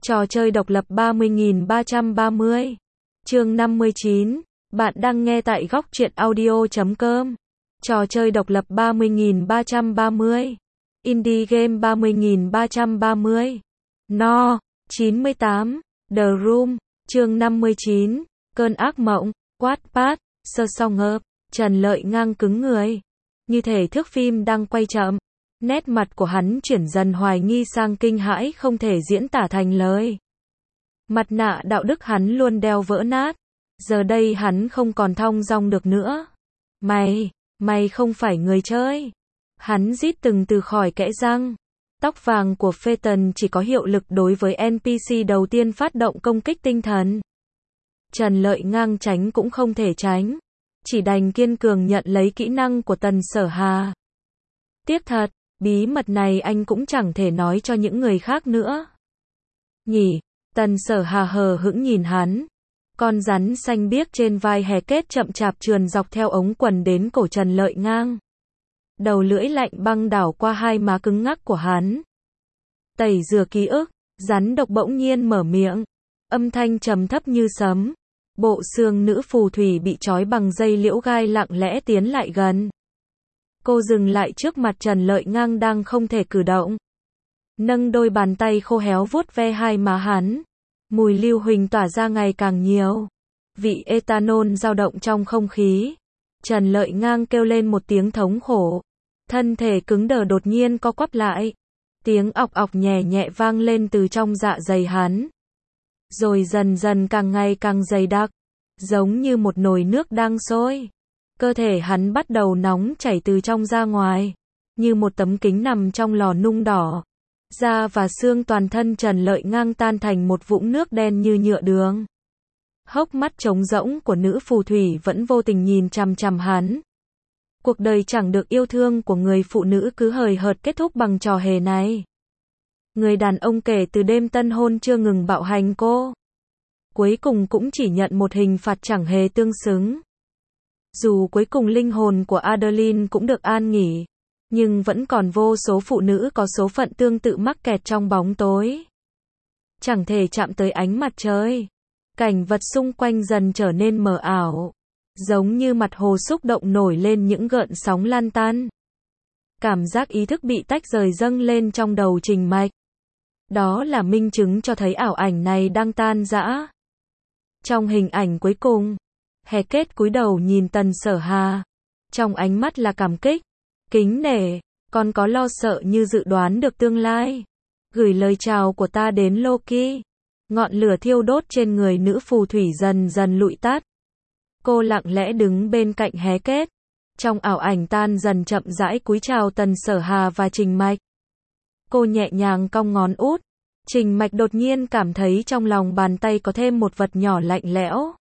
Trò chơi độc lập 30.330. Chương 59. Bạn đang nghe tại góc truyện audio.com. Trò chơi độc lập 30.330. Indie game 30.330. No. 98. The Room. Chương 59. Cơn ác mộng. Wattpad. Sơ song ngợp. Trần Lợi Ngang cứng người. Như thể thước phim đang quay chậm. Nét mặt của hắn chuyển dần hoài nghi sang kinh hãi không thể diễn tả thành lời. Mặt nạ đạo đức hắn luôn đeo vỡ nát. Giờ đây hắn không còn thong dong được nữa. Mày không phải người chơi. Hắn rít từng từ khỏi kẽ răng. Tóc vàng của Phaeton chỉ có hiệu lực đối với NPC đầu tiên phát động công kích tinh thần. Trần Lợi Ngang tránh cũng không thể tránh. Chỉ đành kiên cường nhận lấy kỹ năng của Tần Sở Hà. Tiếc thật, bí mật này anh cũng chẳng thể nói cho những người khác nữa. Nhỉ, Tần Sở Hà hờ hững nhìn hắn. Con rắn xanh biếc trên vai hé kết chậm chạp trườn dọc theo ống quần đến cổ Trần Lợi Ngang. Đầu lưỡi lạnh băng đảo qua hai má cứng ngắc của hắn. Tẩy rửa ký ức, rắn độc bỗng nhiên mở miệng. Âm thanh trầm thấp như sấm. Bộ xương nữ phù thủy bị trói bằng dây liễu gai lặng lẽ tiến lại gần. Cô dừng lại trước mặt Trần Lợi Ngang đang không thể cử động. Nâng đôi bàn tay khô héo vuốt ve hai má hắn. Mùi lưu huỳnh tỏa ra ngày càng nhiều. Vị ethanol dao động trong không khí. Trần Lợi Ngang kêu lên một tiếng thống khổ. Thân thể cứng đờ đột nhiên co quắp lại. Tiếng ọc ọc nhẹ nhẹ vang lên từ trong dạ dày hắn. Rồi dần dần càng ngày càng dày đặc. Giống như một nồi nước đang sôi. Cơ thể hắn bắt đầu nóng chảy từ trong ra ngoài. Như một tấm kính nằm trong lò nung đỏ. Da và xương toàn thân Trần Lợi Ngang tan thành một vũng nước đen như nhựa đường. Hốc mắt trống rỗng của nữ phù thủy vẫn vô tình nhìn chằm chằm hắn. Cuộc đời chẳng được yêu thương của người phụ nữ cứ hời hợt kết thúc bằng trò hề này. Người đàn ông kể từ đêm tân hôn chưa ngừng bạo hành cô. Cuối cùng cũng chỉ nhận một hình phạt chẳng hề tương xứng. Dù cuối cùng linh hồn của Adeline cũng được an nghỉ. Nhưng vẫn còn vô số phụ nữ có số phận tương tự mắc kẹt trong bóng tối. Chẳng thể chạm tới ánh mặt trời. Cảnh vật xung quanh dần trở nên mờ ảo. Giống như mặt hồ xúc động nổi lên những gợn sóng lan tan. Cảm giác ý thức bị tách rời dâng lên trong đầu Trình Mạch. Đó là minh chứng cho thấy ảo ảnh này đang tan rã. Trong hình ảnh cuối cùng, Hé Kết cúi đầu nhìn Tần Sở Hà. Trong ánh mắt là cảm kích, kính nể, còn có lo sợ như dự đoán được tương lai. Gửi lời chào của ta đến Loki. Ngọn lửa thiêu đốt trên người nữ phù thủy dần dần lụi tắt. Cô lặng lẽ đứng bên cạnh Hé Kết. Trong ảo ảnh tan dần chậm rãi cúi chào Tần Sở Hà và Trình Mạch. Cô nhẹ nhàng cong ngón út. Trình Mạch đột nhiên cảm thấy trong lòng bàn tay có thêm một vật nhỏ lạnh lẽo.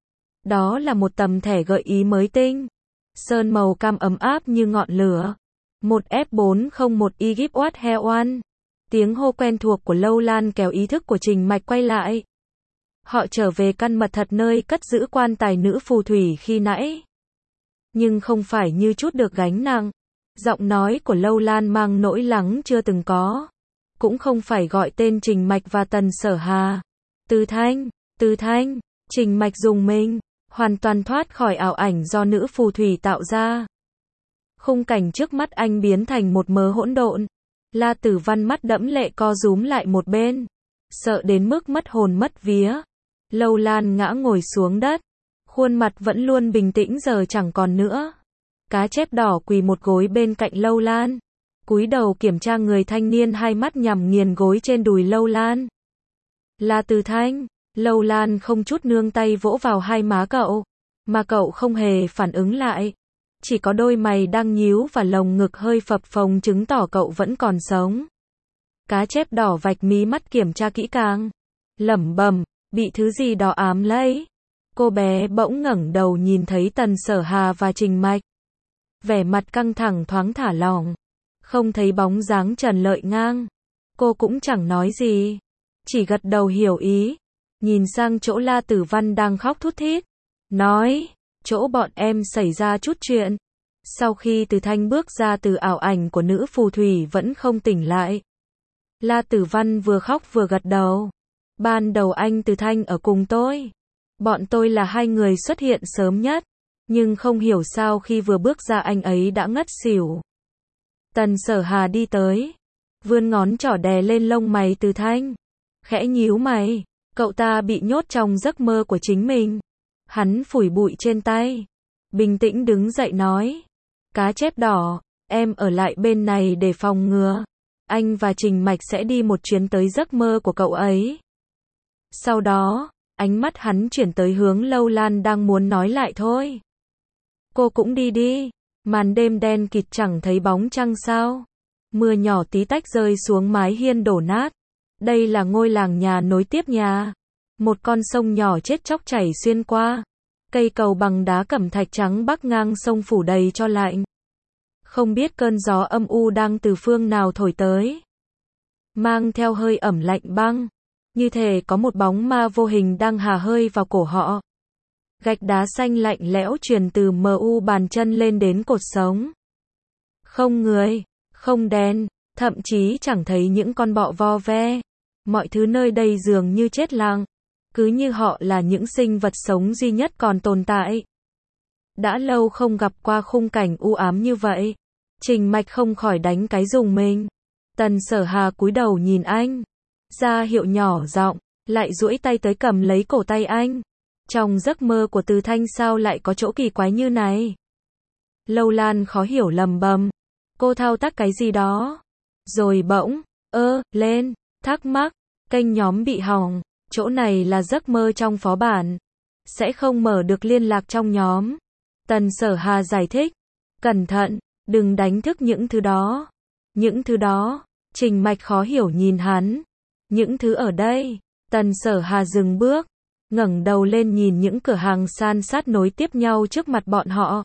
Đó là một tấm thẻ gợi ý mới tinh. Sơn màu cam ấm áp như ngọn lửa. Một F401 Egypt What Hair One. Tiếng hô quen thuộc của Lâu Lan kéo ý thức của Trình Mạch quay lại. Họ trở về căn mật thật nơi cất giữ quan tài nữ phù thủy khi nãy. Nhưng không phải như chút được gánh nặng. Giọng nói của Lâu Lan mang nỗi lắng chưa từng có. Cũng không phải gọi tên Trình Mạch và Tần Sở Hà. Từ Thanh, Trình Mạch dùng mình, hoàn toàn thoát khỏi ảo ảnh do nữ phù thủy tạo ra. Khung cảnh trước mắt anh biến thành một mớ hỗn độn. La Tử Văn mắt đẫm lệ co rúm lại một bên. Sợ đến mức mất hồn mất vía. Lâu Lan ngã ngồi xuống đất. Khuôn mặt vẫn luôn bình tĩnh giờ chẳng còn nữa. Cá chép đỏ quỳ một gối bên cạnh Lâu Lan. Cúi đầu kiểm tra người thanh niên hai mắt nhằm nghiền gối trên đùi Lâu Lan. Là Từ Thanh. Lâu Lan không chút nương tay vỗ vào hai má cậu. Mà cậu không hề phản ứng lại. Chỉ có đôi mày đang nhíu và lồng ngực hơi phập phồng chứng tỏ cậu vẫn còn sống. Cá chép đỏ vạch mí mắt kiểm tra kỹ càng. Lẩm bẩm, bị thứ gì đó ám lấy. Cô bé bỗng ngẩng đầu nhìn thấy Tần Sở Hà và Trình Mạch. Vẻ mặt căng thẳng thoáng thả lỏng. Không thấy bóng dáng Trần Lợi Ngang. Cô cũng chẳng nói gì. Chỉ gật đầu hiểu ý. Nhìn sang chỗ La Tử Văn đang khóc thút thít. Nói, chỗ bọn em xảy ra chút chuyện. Sau khi Từ Thanh bước ra từ ảo ảnh của nữ phù thủy vẫn không tỉnh lại. La Tử Văn vừa khóc vừa gật đầu. Ban đầu anh Từ Thanh ở cùng tôi. Bọn tôi là hai người xuất hiện sớm nhất. Nhưng không hiểu sao khi vừa bước ra anh ấy đã ngất xỉu. Tần Sở Hà đi tới. Vươn ngón trỏ đè lên lông mày Từ Thanh. Khẽ nhíu mày. Cậu ta bị nhốt trong giấc mơ của chính mình. Hắn phủi bụi trên tay. Bình tĩnh đứng dậy nói. Cá chép đỏ, em ở lại bên này để phòng ngừa. Anh và Trình Mạch sẽ đi một chuyến tới giấc mơ của cậu ấy. Sau đó, ánh mắt hắn chuyển tới hướng Lâu Lan đang muốn nói lại thôi. Cô cũng đi đi. Màn đêm đen kịt chẳng thấy bóng trăng sao. Mưa nhỏ tí tách rơi xuống mái hiên đổ nát. Đây là ngôi làng nhà nối tiếp nhà. Một con sông nhỏ chết chóc chảy xuyên qua. Cây cầu bằng đá cẩm thạch trắng bắc ngang sông phủ đầy cho lạnh. Không biết cơn gió âm u đang từ phương nào thổi tới. Mang theo hơi ẩm lạnh băng. Như thể có một bóng ma vô hình đang hà hơi vào cổ họ. Gạch đá xanh lạnh lẽo truyền từ mu bàn chân lên đến cột sống. Không người, không đèn, thậm chí chẳng thấy những con bọ vo ve. Mọi thứ nơi đây dường như chết lặng. Cứ như họ là những sinh vật sống duy nhất còn tồn tại. Đã lâu không gặp qua khung cảnh u ám như vậy. Trình Mạch không khỏi đánh cái rùng mình. Tần Sở Hà cúi đầu nhìn anh. Ra hiệu nhỏ giọng, lại duỗi tay tới cầm lấy cổ tay anh. Trong giấc mơ của Từ Thanh sao lại có chỗ kỳ quái như này? Lâu Lan khó hiểu lầm bầm. Cô thao tác cái gì đó? Rồi bỗng, lên, thắc mắc, kênh nhóm bị hỏng. Chỗ này là giấc mơ trong phó bản. Sẽ không mở được liên lạc trong nhóm. Tần Sở Hà giải thích. Cẩn thận, đừng đánh thức những thứ đó. Những thứ đó, Trình Mạch khó hiểu nhìn hắn. Những thứ ở đây. Tần Sở Hà dừng bước. Ngẩng đầu lên nhìn những cửa hàng san sát nối tiếp nhau trước mặt bọn họ.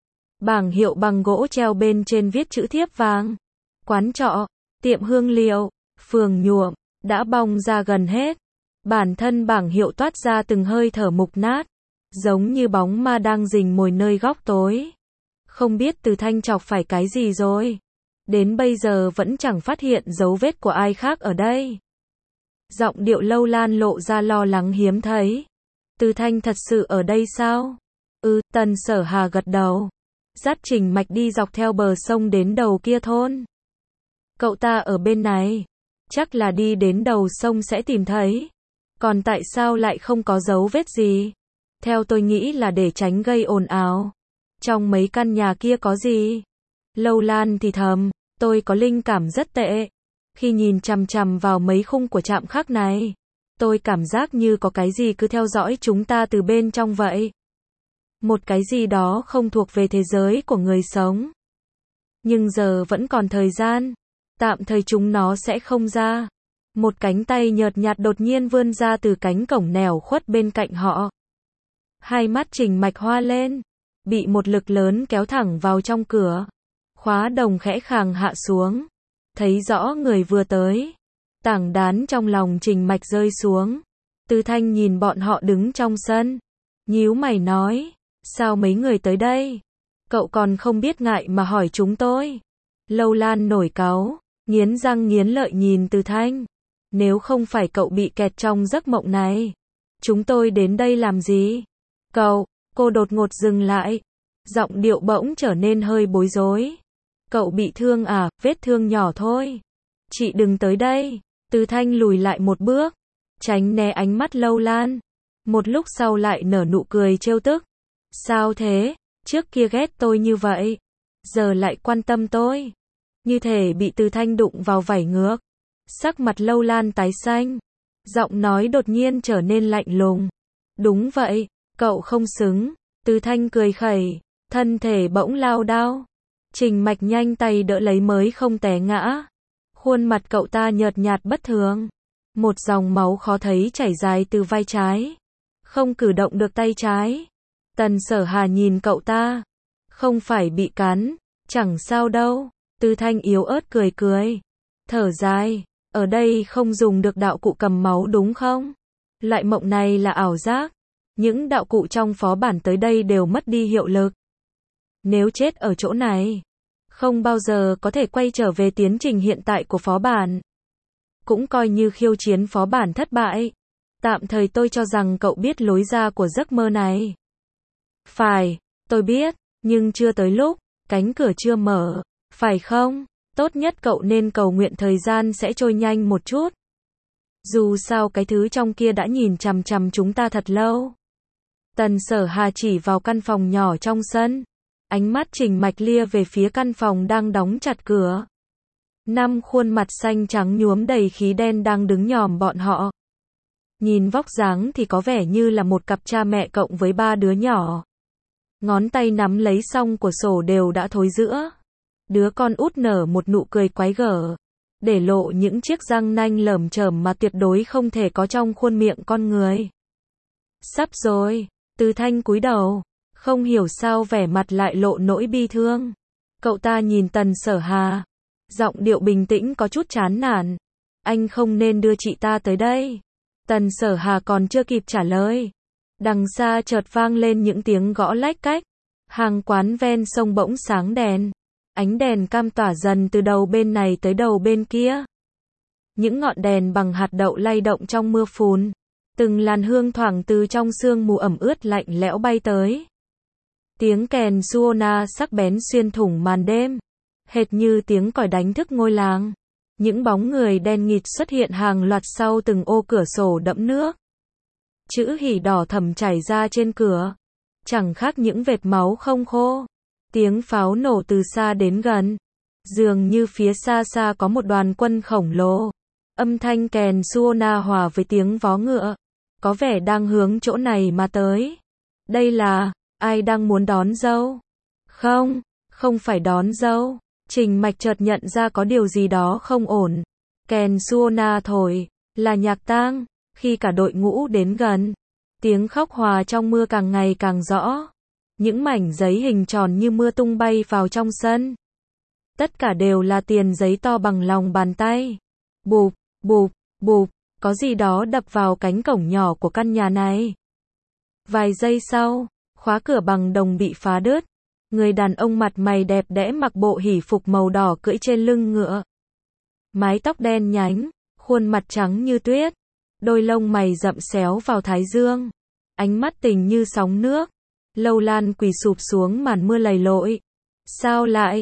Bảng hiệu bằng gỗ treo bên trên viết chữ thiếp vàng. Quán trọ, tiệm hương liệu, phường nhuộm, đã bong ra gần hết. Bản thân bảng hiệu toát ra từng hơi thở mục nát. Giống như bóng ma đang rình mồi nơi góc tối. Không biết Từ Thanh chọc phải cái gì rồi. Đến bây giờ vẫn chẳng phát hiện dấu vết của ai khác ở đây. Giọng điệu Lâu Lan lộ ra lo lắng hiếm thấy. Từ Thanh thật sự ở đây sao? Tần Sở Hà gật đầu. Dắt Trình Mạch đi dọc theo bờ sông đến đầu kia thôn. Cậu ta ở bên này. Chắc là đi đến đầu sông sẽ tìm thấy. Còn tại sao lại không có dấu vết gì? Theo tôi nghĩ là để tránh gây ồn ào. Trong mấy căn nhà kia có gì? Lâu Lan thì thầm, tôi có linh cảm rất tệ. Khi nhìn chằm chằm vào mấy khung của trạm khắc này, tôi cảm giác như có cái gì cứ theo dõi chúng ta từ bên trong vậy. Một cái gì đó không thuộc về thế giới của người sống. Nhưng giờ vẫn còn thời gian. Tạm thời chúng nó sẽ không ra. Một cánh tay nhợt nhạt đột nhiên vươn ra từ cánh cổng nẻo khuất bên cạnh họ. Hai mắt Trình Mạch hoa lên. Bị một lực lớn kéo thẳng vào trong cửa. Khóa đồng khẽ khàng hạ xuống. Thấy rõ người vừa tới. Tảng đán trong lòng Trình Mạch rơi xuống. Từ Thanh nhìn bọn họ đứng trong sân. Nhíu mày nói. Sao mấy người tới đây? Cậu còn không biết ngại mà hỏi chúng tôi. Lâu Lan nổi cáu. Nghiến răng nghiến lợi nhìn Từ Thanh. Nếu không phải cậu bị kẹt trong giấc mộng này. Chúng tôi đến đây làm gì? Cô đột ngột dừng lại. Giọng điệu bỗng trở nên hơi bối rối. Cậu bị thương à? Vết thương nhỏ thôi. Chị đừng tới đây. Từ Thanh lùi lại một bước. Tránh né ánh mắt Lâu Lan. Một lúc sau lại nở nụ cười trêu tức. Sao thế? Trước kia ghét tôi như vậy. Giờ lại quan tâm tôi. Như thể bị Từ Thanh đụng vào vảy ngược. Sắc mặt Lâu Lan tái xanh. Giọng nói đột nhiên trở nên lạnh lùng. Đúng vậy, cậu không xứng. Từ Thanh cười khẩy. Thân thể bỗng lao đao. Trình Mạch nhanh tay đỡ lấy mới không té ngã. Khuôn mặt cậu ta nhợt nhạt bất thường. Một dòng máu khó thấy chảy dài từ vai trái. Không cử động được tay trái. Tần Sở Hà nhìn cậu ta. Không phải bị cắn. Chẳng sao đâu. Từ Thanh yếu ớt cười cười. Thở dài. Ở đây không dùng được đạo cụ cầm máu đúng không? Loại mộng này là ảo giác. Những đạo cụ trong phó bản tới đây đều mất đi hiệu lực. Nếu chết ở chỗ này, không bao giờ có thể quay trở về tiến trình hiện tại của phó bản. Cũng coi như khiêu chiến phó bản thất bại. Tạm thời tôi cho rằng cậu biết lối ra của giấc mơ này. Phải, tôi biết, nhưng chưa tới lúc, cánh cửa chưa mở, phải không? Tốt nhất cậu nên cầu nguyện thời gian sẽ trôi nhanh một chút. Dù sao cái thứ trong kia đã nhìn chằm chằm chúng ta thật lâu. Tần Sở Hà chỉ vào căn phòng nhỏ trong sân. Ánh mắt Trình Mạch lia về phía căn phòng đang đóng chặt cửa. 5 khuôn mặt xanh trắng nhuốm đầy khí đen đang đứng nhòm bọn họ. Nhìn vóc dáng thì có vẻ như là một cặp cha mẹ cộng với 3 đứa nhỏ. Ngón tay nắm lấy song của sổ đều đã thối rữa. Đứa con út nở một nụ cười quái gở, để lộ những chiếc răng nanh lởm chởm mà tuyệt đối không thể có trong khuôn miệng con người. Sắp rồi, Từ Thanh cúi đầu, không hiểu sao vẻ mặt lại lộ nỗi bi thương. Cậu ta nhìn Tần Sở Hà, giọng điệu bình tĩnh có chút chán nản. Anh không nên đưa chị ta tới đây. Tần Sở Hà còn chưa kịp trả lời. Đằng xa chợt vang lên những tiếng gõ lách cách. Hàng quán ven sông bỗng sáng đèn. Ánh đèn cam tỏa dần từ đầu bên này tới đầu bên kia. Những ngọn đèn bằng hạt đậu lay động trong mưa phùn. Từng làn hương thoảng từ trong sương mù ẩm ướt lạnh lẽo bay tới. Tiếng kèn Suona sắc bén xuyên thủng màn đêm. Hệt như tiếng còi đánh thức ngôi làng. Những bóng người đen nghịt xuất hiện hàng loạt sau từng ô cửa sổ đẫm nước. Chữ hỉ đỏ thẫm chảy ra trên cửa. Chẳng khác những vệt máu không khô. Tiếng pháo nổ từ xa đến gần. Dường như phía xa xa có một đoàn quân khổng lồ. Âm thanh kèn Suona hòa với tiếng vó ngựa. Có vẻ đang hướng chỗ này mà tới. Đây là, ai đang muốn đón dâu? Không, không phải đón dâu. Trình Mạch chợt nhận ra có điều gì đó không ổn. Kèn Suona thổi, là nhạc tang. Khi cả đội ngũ đến gần, tiếng khóc hòa trong mưa càng ngày càng rõ. Những mảnh giấy hình tròn như mưa tung bay vào trong sân. Tất cả đều là tiền giấy to bằng lòng bàn tay. Bụp, bụp, bụp, có gì đó đập vào cánh cổng nhỏ của căn nhà này. Vài giây sau, khóa cửa bằng đồng bị phá đứt. Người đàn ông mặt mày đẹp đẽ mặc bộ hỉ phục màu đỏ cưỡi trên lưng ngựa. Mái tóc đen nhánh, khuôn mặt trắng như tuyết. Đôi lông mày rậm xéo vào thái dương. Ánh mắt tình như sóng nước. Lâu Lan quỳ sụp xuống màn mưa lầy lội. Sao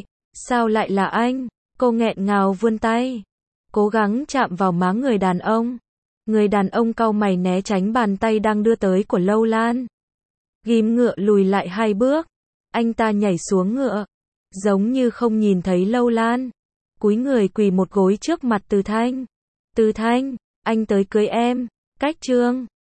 lại là anh? Cô nghẹn ngào vươn tay. Cố gắng chạm vào má người đàn ông. Người đàn ông cau mày né tránh bàn tay đang đưa tới của Lâu Lan. Ghim ngựa lùi lại 2 bước. Anh ta nhảy xuống ngựa. Giống như không nhìn thấy Lâu Lan. Cúi người quỳ một gối trước mặt Từ Thanh. Từ Thanh, anh tới cưới em. Cách Trương.